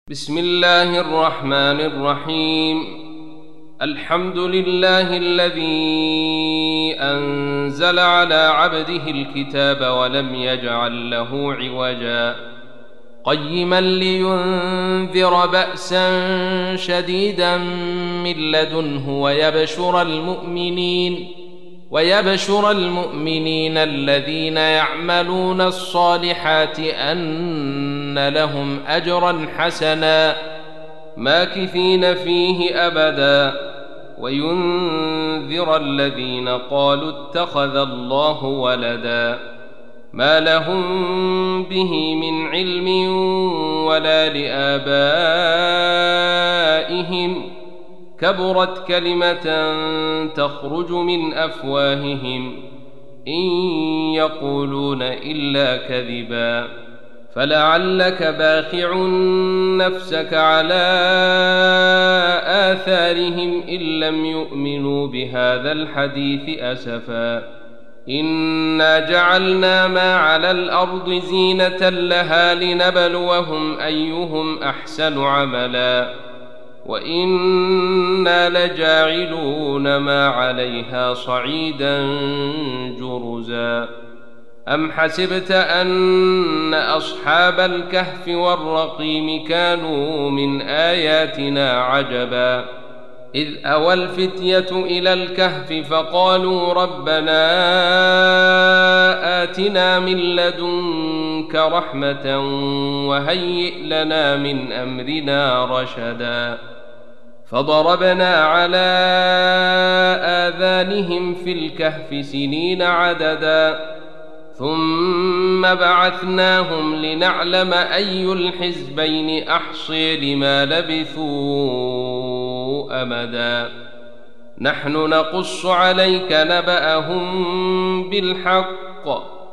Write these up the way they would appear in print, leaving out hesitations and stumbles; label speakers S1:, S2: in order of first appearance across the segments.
S1: بسم الله الرحمن الرحيم. الحمد لله الذي أنزل على عبده الكتاب ولم يجعل له عوجا قيما لينذر بأسا شديدا من لدنه ويبشر المؤمنين الذين يعملون الصالحات أن لهم أجرا حسنا ماكثين فيه أبدا وينذر الذين قالوا اتخذ الله ولدا ما لهم به من علم ولا لآبائهم كبرت كلمة تخرج من أفواههم إن يقولون إلا كذبا فلعلك باخع نفسك على آثارهم إن لم يؤمنوا بهذا الحديث أسفا إنا جعلنا ما على الأرض زينة لها لنبلوهم أيهم أحسن عملا وإنا لجاعلون ما عليها صعيدا جرزا أم حسبت أن أصحاب الكهف والرقيم كانوا من آياتنا عجبا إذ أوى الفتية إلى الكهف فقالوا ربنا آتنا من لدنك رحمة وهيئ لنا من أمرنا رشدا فضربنا على آذانهم في الكهف سنين عددا ثم بعثناهم لنعلم أي الحزبين أحصي لما لبثوا أمدا نحن نقص عليك نبأهم بالحق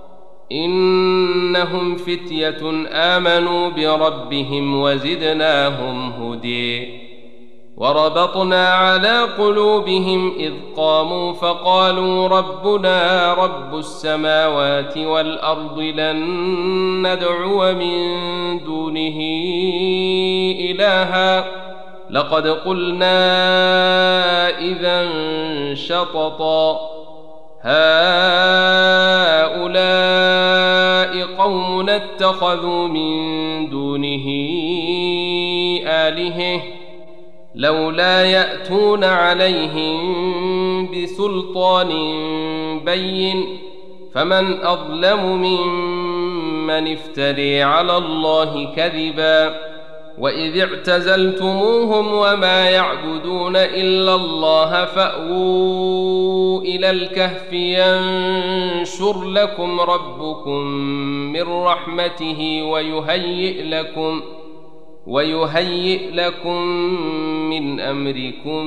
S1: إنهم فتية آمنوا بربهم وزدناهم هدي وربطنا على قلوبهم إذ قاموا فقالوا ربنا رب السماوات والأرض لن ندعو من دونه إلها لقد قلنا إذا شططا هؤلاء قومنا اتخذوا من دونه آلهة لولا يأتون عليهم بسلطان بين فمن أظلم ممن افتري على الله كذبا وإذ اعتزلتموهم وما يعبدون إلا الله فأووا إلى الكهف ينشر لكم ربكم من رحمته ويهيئ لكم من أمركم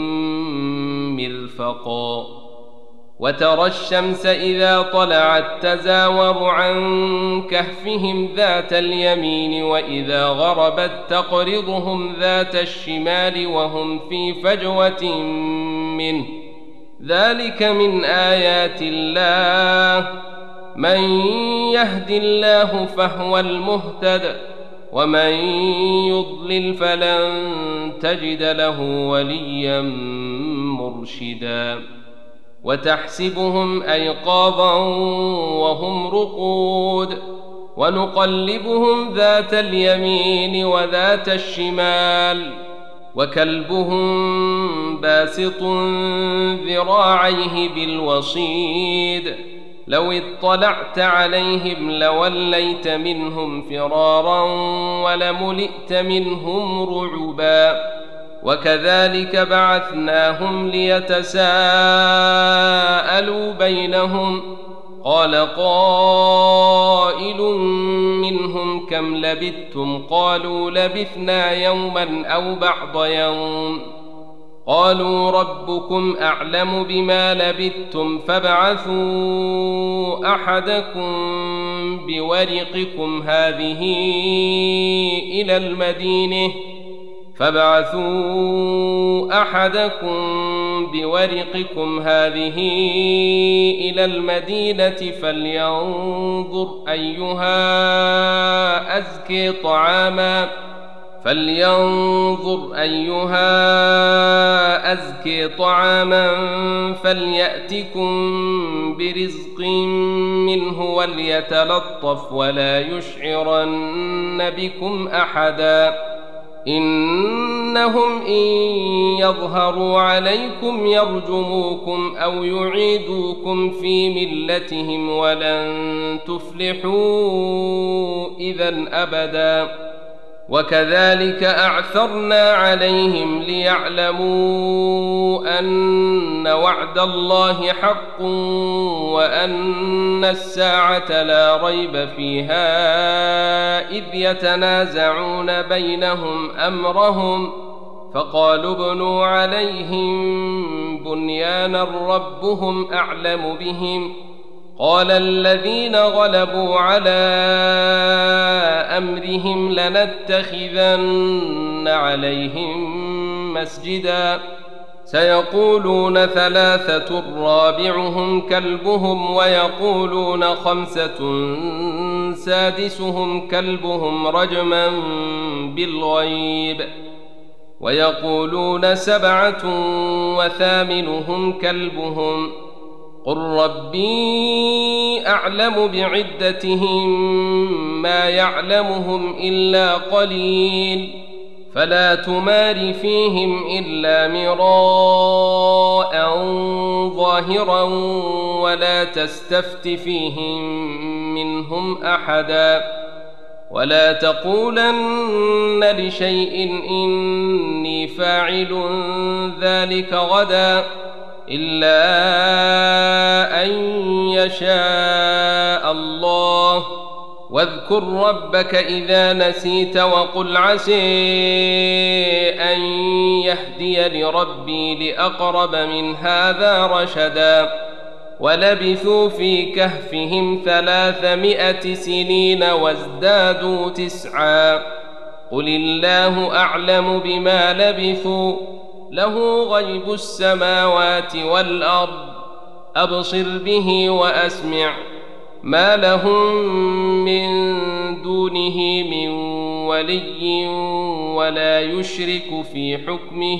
S1: مرفقا وترى الشمس إذا طلعت تزاور عن كهفهم ذات اليمين وإذا غربت تقرضهم ذات الشمال وهم في فجوة منه ذلك من آيات الله من يهد الله فهو المهتد ومن يضلل فلن تجد له وليا مرشدا وتحسبهم أيقاظا وهم رقود ونقلبهم ذات اليمين وذات الشمال وكلبهم باسط ذراعيه بالوصيد لو اطلعت عليهم لوليت منهم فرارا ولملئت منهم رعبا وكذلك بعثناهم ليتساءلوا بينهم قال قائل منهم كم لبثتم قالوا لبثنا يوما أو بعض يوم قالوا ربكم أعلم بما لبثتم فابعثوا أحدكم بورقكم هذه إلى المدينة فلينظر أيها أزكي طعاما فلينظر أيها أزكي طعاما فليأتكم برزق منه وليتلطف ولا يشعرن بكم أحدا إنهم إن يظهروا عليكم يرجموكم أو يعيدوكم في ملتهم ولن تفلحوا إذا أبدا وكذلك أعثرنا عليهم ليعلموا أن وعد الله حق وأن الساعة لا ريب فيها إذ يتنازعون بينهم أمرهم فقالوا ابنوا عليهم بنيانا ربهم أعلم بهم قال الذين غلبوا على أمرهم لنتخذن عليهم مسجدا سيقولون ثلاثة رابعهم كلبهم ويقولون خمسة سادسهم كلبهم رجما بالغيب ويقولون سبعة وثامنهم كلبهم قل ربي أعلم بعدتهم ما يعلمهم إلا قليل فلا تمار فيهم إلا مراء ظاهرا ولا تستفت فيهم منهم أحدا ولا تقولن لشيء إني فاعل ذلك غدا إلا أن يشاء الله واذكر ربك إذا نسيت وقل عسى أن يهديني ربي لأقرب من هذا رشدا ولبثوا في كهفهم 300 سنين وازدادوا 9 قل الله أعلم بما لبثوا له غيب السماوات والأرض أبصر به وأسمع ما لهم من دونه من ولي ولا يشرك في حكمه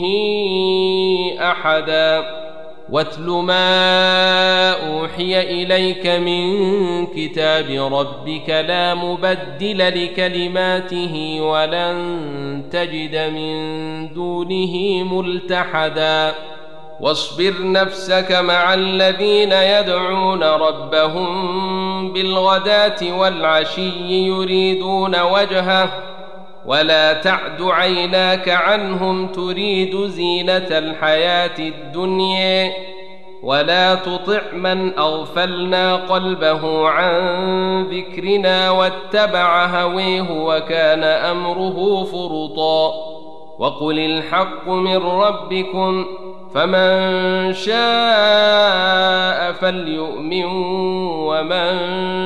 S1: أحدا واتل ما أوحي إليك من كتاب ربك لا مبدل لكلماته ولن تجد من دونه ملتحدا واصبر نفسك مع الذين يدعون ربهم بالغداة والعشي يريدون وجهه ولا تعد عيناك عنهم تريد زينة الحياة الدنيا ولا تطع من أغفلنا قلبه عن ذكرنا واتبع هويه وكان أمره فرطا وقل الحق من ربكم فمن شاء فليؤمن ومن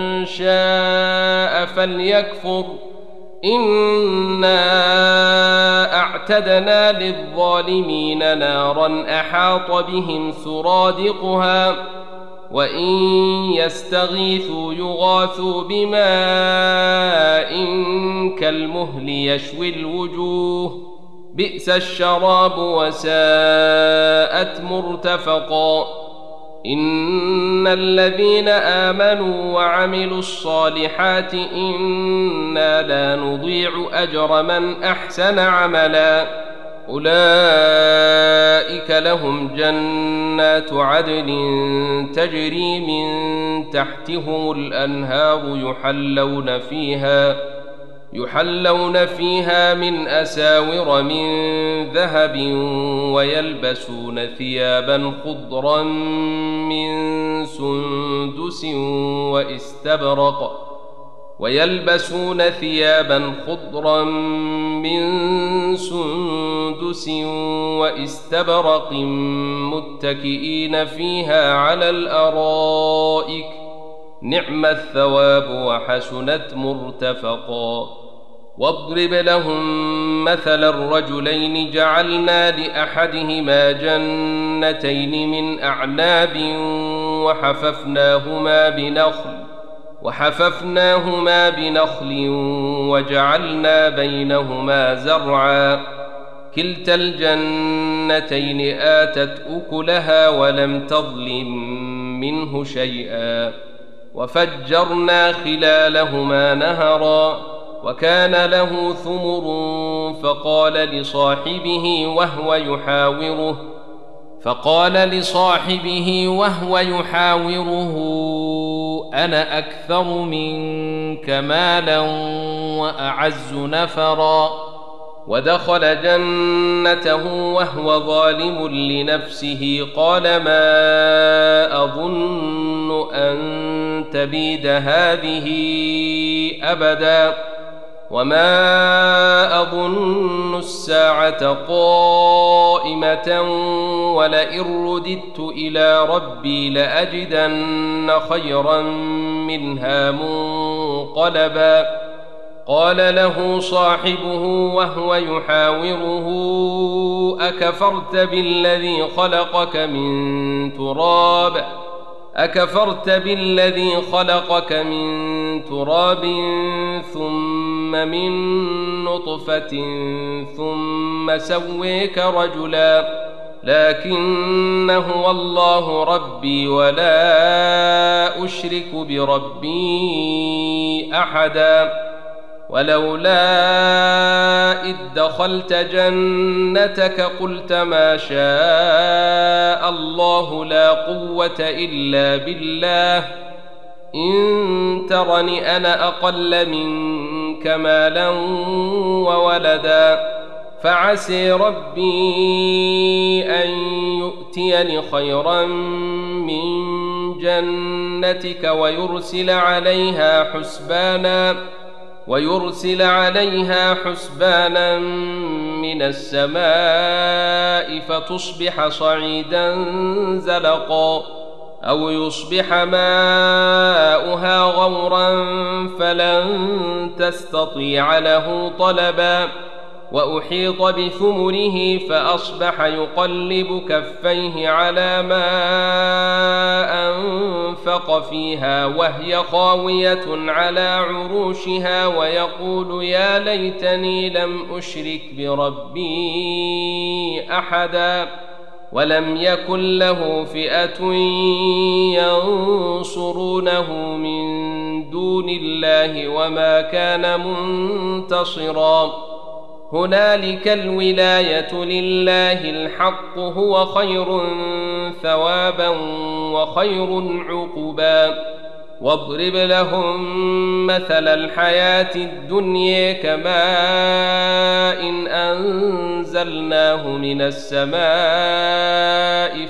S1: شاء فليكفر إنا أعتدنا للظالمين نارا أحاط بهم سرادقها وإن يستغيثوا يغاثوا بماء كالمهل يشوي الوجوه بئس الشراب وساءت مرتفقا إن الذين آمنوا وعملوا الصالحات إنا لا نضيع أجر من أحسن عملا أولئك لهم جنات عدن تجري من تحتهم الأنهار يحلون فيها من أساور من ذهب ويلبسون ثيابا خضرا من سندس واستبرق متكئين فيها على الأرائك نعم الثواب وحسنت مرتفقا واضرب لهم مثل الرجلين جعلنا لأحدهما جنتين من أعناب وحففناهما بنخل وحففناهما بنخل وجعلنا بينهما زرعا كلتا الجنتين آتت أكلها ولم تظلم منه شيئا وفجرنا خلالهما نهرا وكان له ثمر فقال لصاحبه وهو يحاوره أنا أكثر منك مالا وأعز نفرا ودخل جنته وهو ظالم لنفسه قال ما أظن أن تبيد هذه أبدا وما أظن الساعة قائمة ولئن رددت إلى ربي لأجدن خيرا منها منقلبا قال له صاحبه وهو يحاوره أكفرت بالذي خلقك من تراب ثم من نطفة ثم سويك رجلا لكن هو الله ربي ولا أشرك بربي أحدا ولولا إذ دخلت جنتك قلت ما شاء الله لا قوة إلا بالله إن ترني أنا أقل منك مالا وولدا فعسي ربي أن يؤتيني خيرا من جنتك ويرسل عليها حسبانا من السماء فتصبح صعيدا زلقا أو يصبح ماؤها غورا فلن تستطيع له طلبا وأحيط بثمره فأصبح يقلب كفيه على ما أنفق فيها وهي خاوية على عروشها ويقول يا ليتني لم أشرك بربي أحدا ولم يكن له فئة ينصرونه من دون الله وما كان منتصرا هنالك الولاية لله الحق هو خير ثوابا وخير عقبا واضرب لهم مثل الحياة الدنيا كماء إن أنزلناه من السماء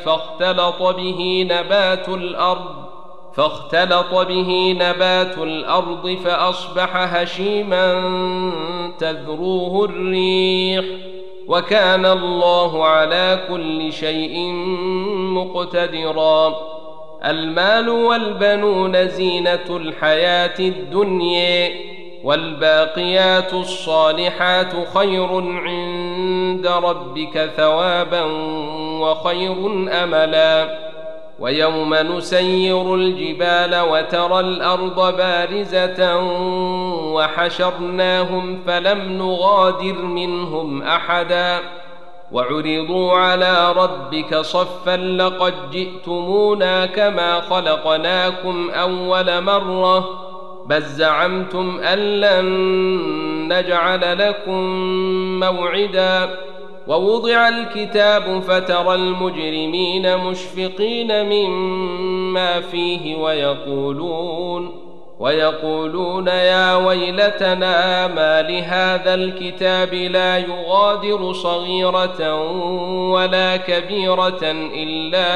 S1: فاختلط به نبات الأرض فأصبح هشيما تذروه الريح وكان الله على كل شيء مقتدرا المال والبنون زينة الحياة الدنيا والباقيات الصالحات خير عند ربك ثوابا وخير أملا ويوم نسير الجبال وترى الأرض بارزة وحشرناهم فلم نغادر منهم أحدا وعرضوا على ربك صفا لقد جئتمونا كما خلقناكم أول مرة بل زعمتم أن لن نجعل لكم موعدا ووضع الكتاب فترى المجرمين مشفقين مما فيه ويقولون يا ويلتنا ما لهذا الكتاب لا يغادر صغيرة ولا كبيرة إلا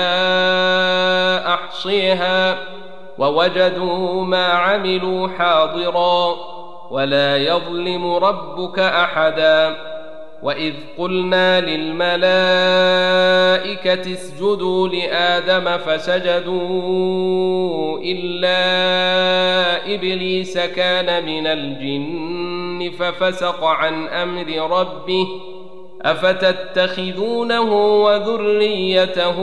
S1: أحصيها ووجدوا ما عملوا حاضرا ولا يظلم ربك أحدا وإذ قلنا للملائكة اسجدوا لآدم فسجدوا إلا إبليس كان من الجن ففسق عن أمر ربه أفتتخذونه وذريته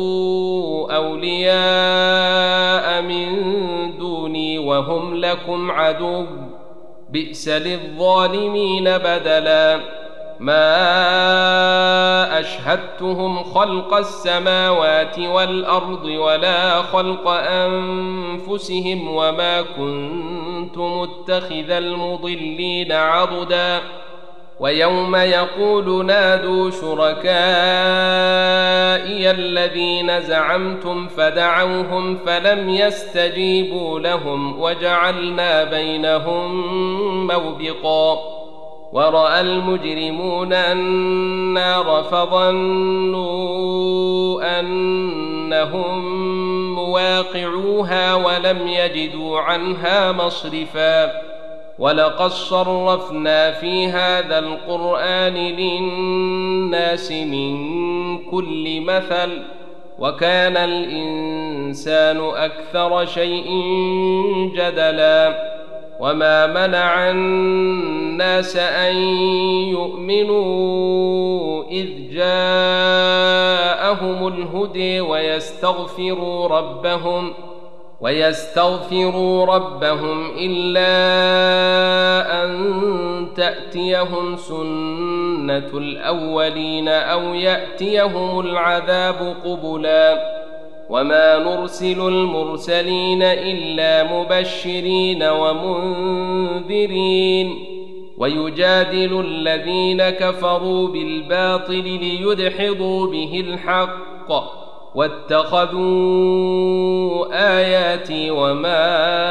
S1: أولياء من دوني وهم لكم عدو بئس للظالمين بدلا ما أشهدتهم خلق السماوات والأرض ولا خلق أنفسهم وما كنت متخذ المضلين عضدا ويوم يقول نادوا شركائي الذين زعمتم فدعوهم فلم يستجيبوا لهم وجعلنا بينهم موبقا ورأى المجرمون النار فظنوا أنهم مواقعوها ولم يجدوا عنها مصرفا ولقد صرفنا في هذا القرآن للناس من كل مثل وكان الإنسان أكثر شيء جدلا وما منع الناس أن يؤمنوا إذ جاءهم الهدى ويستغفروا ربهم إلا أن تأتيهم سنة الأولين أو يأتيهم العذاب قبلا وما نرسل المرسلين إلا مبشرين ومنذرين ويجادل الذين كفروا بالباطل ليدحضوا به الحق واتخذوا آياتي وما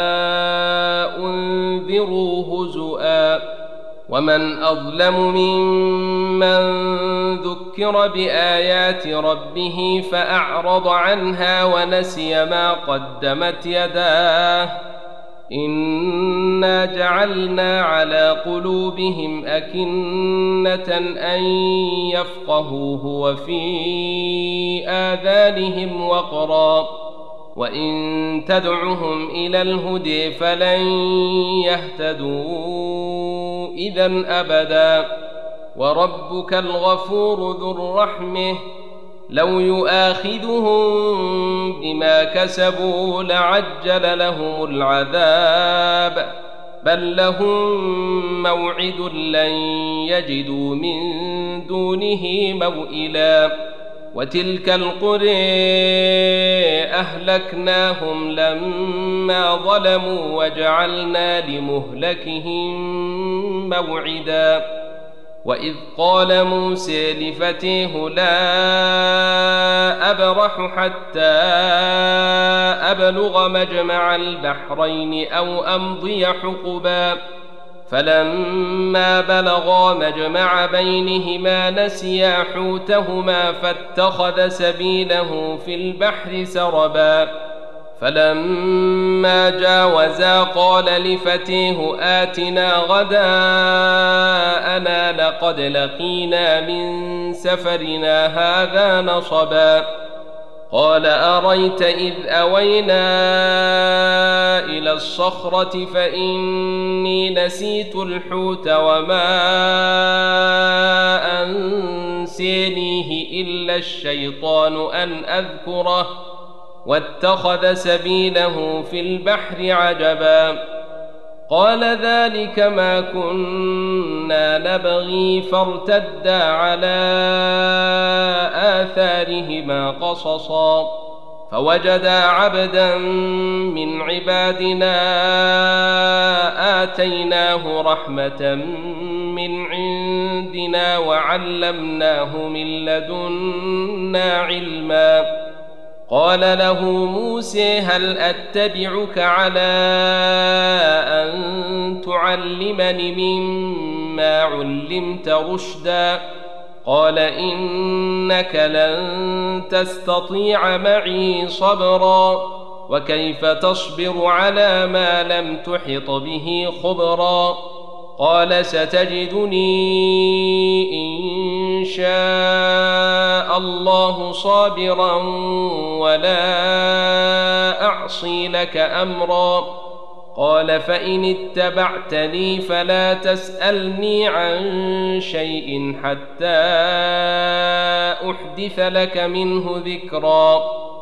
S1: أنذروا هزؤا ومن أظلم ممن ذكر بآيات ربه فأعرض عنها ونسي ما قدمت يداه إنا جعلنا على قلوبهم أكنة أن يفقهوه وفي آذانهم وقرا وإن تدعهم إلى الهدى فلن يهتدوا إذا أبدا وربك الغفور ذو الرحمة لو يؤاخذهم بما كسبوا لعجل لهم العذاب بل لهم موعد لن يجدوا من دونه موئلا وتلك القرى أهلكناهم لما ظلموا وجعلنا لمهلكهم موعدا وإذ قال موسى لفتيه لا أبرح حتى أبلغ مجمع البحرين أو أمضي حقبا فلما بلغا مجمع بينهما نسيا حوتهما فاتخذ سبيله في البحر سربا فلما جاوزا قال لفتيه آتنا غداءنا لقد لقينا من سفرنا هذا نصبا قال أريت إذ أوينا إلى الصخرة فإني نسيت الحوت وما أنسانيه إلا الشيطان أن أذكره واتخذ سبيله في البحر عجبا قال ذلك ما كنا نبغي فارتدا على آثارهما قصصا فوجدا عبدا من عبادنا آتيناه رحمة من عندنا وعلمناه من لدنا علما قال له موسى هل أتبعك على أن تعلمني مما علمت رشدا قال إنك لن تستطيع معي صبرا وكيف تصبر على ما لم تحط به خبرا قال ستجدني إن شاء الله صابرا ولا أعصي لك أمرا قال فإن اتبعتني فلا تسألني عن شيء حتى أحدث لك منه ذكرا.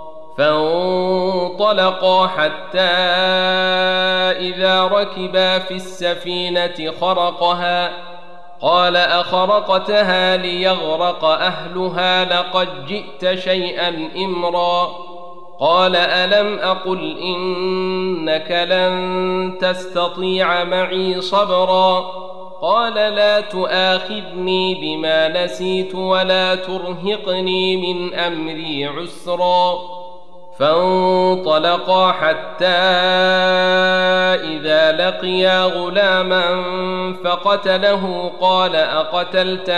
S1: فانطلقا حتى إذا ركبا في السفينة خرقها قال أخرقتها ليغرق أهلها لقد جئت شيئا إمرا. قال ألم أقل إنك لن تستطيع معي صبرا. قال لا تؤاخذني بما نسيت ولا ترهقني من أمري عسرا. فانطلقا حتى إذا لقيا غلاما فقتله قال أقتلت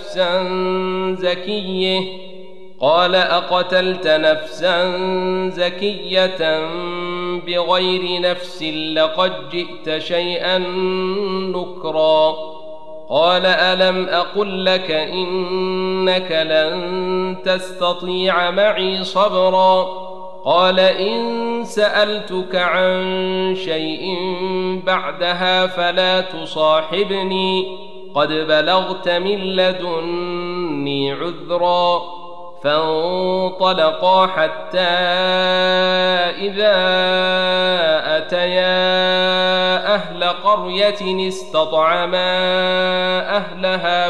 S1: نفسا زكية بغير نفس لقد جئت شيئا نكرا. قال ألم أقل لك إنك لن تستطيع معي صبرا. قال إن سألتك عن شيء بعدها فلا تصاحبني قد بلغت من لدني عذرا. فانطلقا حتى إذا أتيا أهل قرية استطعما أهلها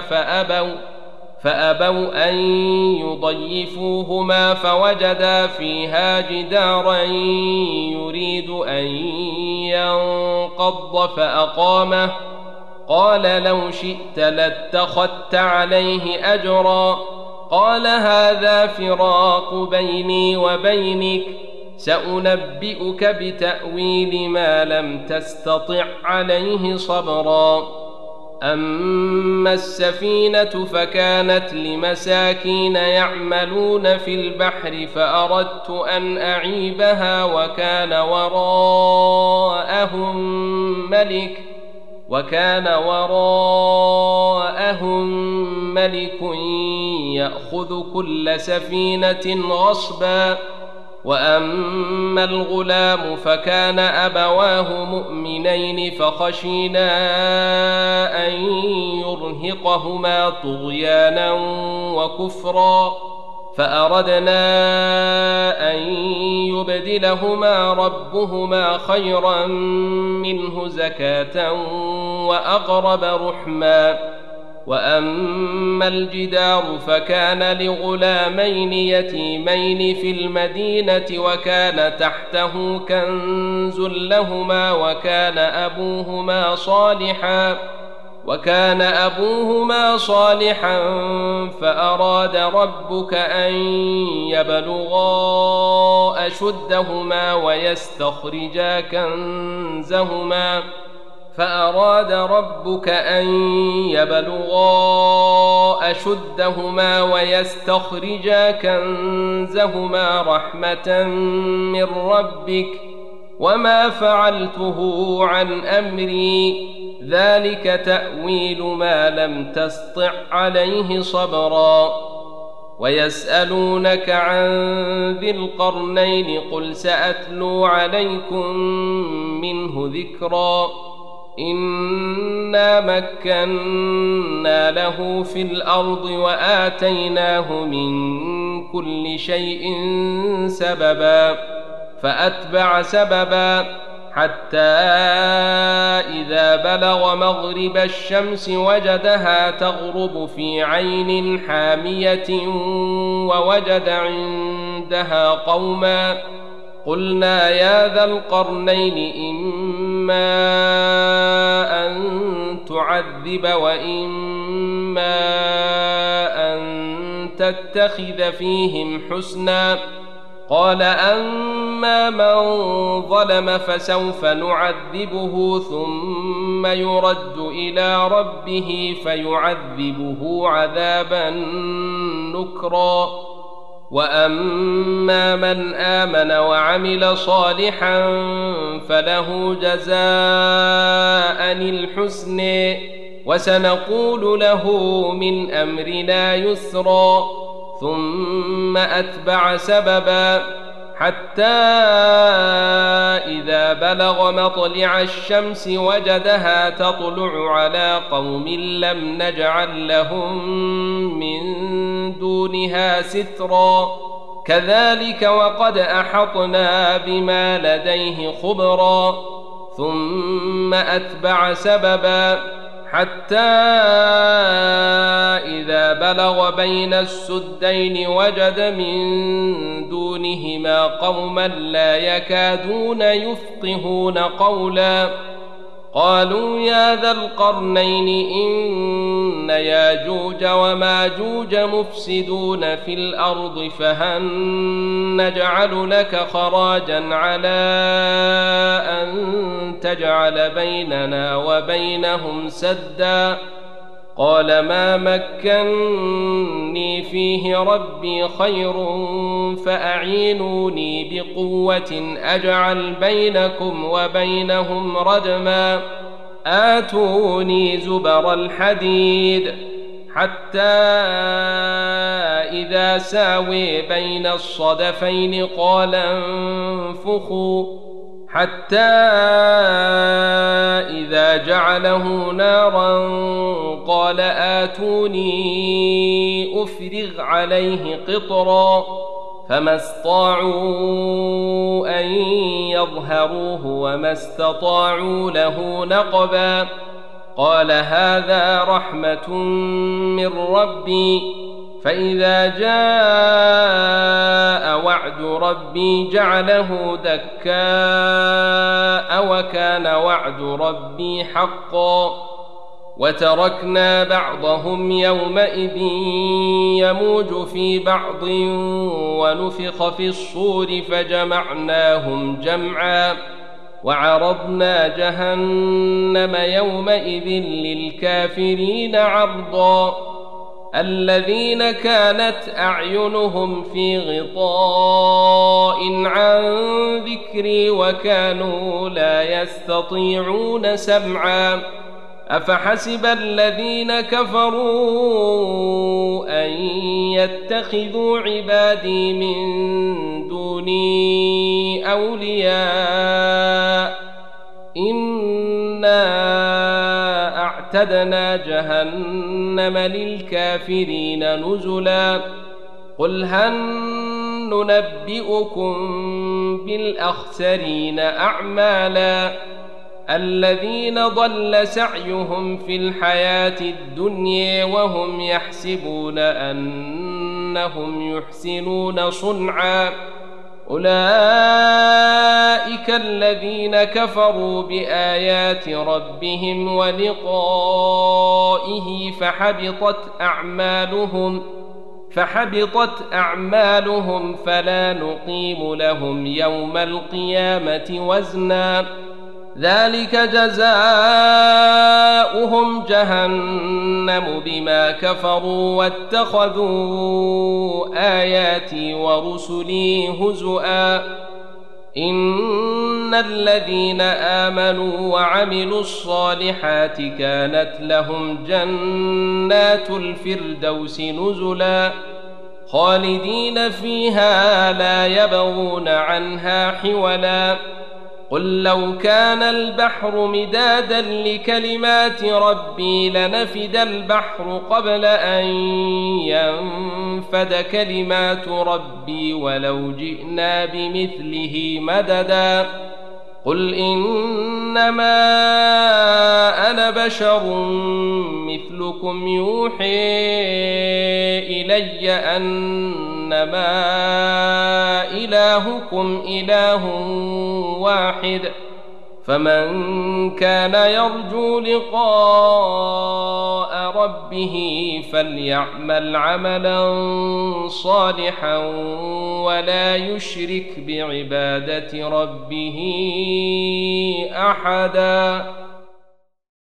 S1: فأبوا أن يضيفوهما فوجدا فيها جدارا يريد أن ينقض فأقامه. قال لو شئت لاتخذت عليه أجرا. قال هذا فراق بيني وبينك سأنبئك بتأويل ما لم تستطع عليه صبرا. أما السفينة فكانت لمساكين يعملون في البحر فأردت أن أعيبها وكان وراءهم ملك يأخذ كل سفينة غصبا. وأما الغلام فكان أبواه مؤمنين فخشينا أن يرهقهما طغيانا وكفرا فأردنا أن يبدلهما ربهما خيرا منه زكاة وأقرب رحما. وأما الجدار فكان لغلامين يتيمين في المدينة وكان تحته كنز لهما وكان أبوهما صالحا فأراد ربك أن يبلغا أشدهما ويستخرجا كنزهما رحمة من ربك وما فعلته عن أمري ذلك تأويل ما لم تسطع عليه صبرا. ويسألونك عن ذي القرنين قل سأتلو عليكم منه ذكرا. إنا مكنا له في الأرض وآتيناه من كل شيء سببا فأتبع سببا حتى إذا بلغ مغرب الشمس وجدها تغرب في عين حامية ووجد عندها قوما قلنا يا ذا القرنين إما أن تعذب وإما أن تتخذ فيهم حسنا. قال أما من ظلم فسوف نعذبه ثم يرد إلى ربه فيعذبه عذابا نكرا. وأما من آمن وعمل صالحا فله جزاء الحسن وسنقول له من أمرنا يسرا. ثم أتبع سببا حتى إذا بلغ مطلع الشمس وجدها تطلع على قوم لم نجعل لهم من دونها سترا كذلك وقد أحطنا بما لديه خبرا ثم أتبع سببا حتى إذا بلغ بين السدين وجد من دونهما قوما لا يكادون يفقهون قولا قالوا يا ذا القرنين إن ياجوج وماجوج مفسدون في الأرض فهل نجعل لك خراجا على أن تجعل بيننا وبينهم سدا قال ما مكني فيه ربي خير فأعينوني بقوة أجعل بينكم وبينهم ردما آتوني زبر الحديد حتى إذا ساوي بين الصدفين قال انفخوا حتى إذا جعله نارا قال آتوني أفرغ عليه قطرا فما استطاعوا أن يظهروه وما استطاعوا له نقبا قال هذا رحمة من ربي فإذا جاء وعد ربي جعله دكاء وكان وعد ربي حقا وتركنا بعضهم يومئذ يموج في بعض ونفخ في الصور فجمعناهم جمعا وعرضنا جهنم يومئذ للكافرين عرضا الذين كانت أعينهم في غطاء عن ذكري وكانوا لا يستطيعون سمعا أفحسب الذين كفروا أن يتخذوا عبادي من دوني أولياء إنا أعتدنا جهنم للكافرين نزلا قل هل ننبئكم بالأخسرين أعمالا الذين ضل سعيهم في الحياة الدنيا وهم يحسبون أنهم يحسنون صنعا أولئك الذين كفروا بآيات ربهم ولقائه فحبطت أعمالهم فلا نقيم لهم يوم القيامة وزنا ذلك جزاؤهم جهنم بما كفروا واتخذوا آياتي ورسلي هزؤا إن الذين آمنوا وعملوا الصالحات كانت لهم جنات الفردوس نزلا خالدين فيها لا يبغون عنها حولا قل لو كان البحر مدادا لكلمات ربي لنفد البحر قبل أن ينفد كلمات ربي ولو جئنا بمثله مددا قل إنما أنا بشر مثلكم يوحي إلي أنما إلهكم إله واحد فمن كان يرجو لقاء ربه فليعمل عملا صالحا ولا يشرك بعبادة ربه أحدا.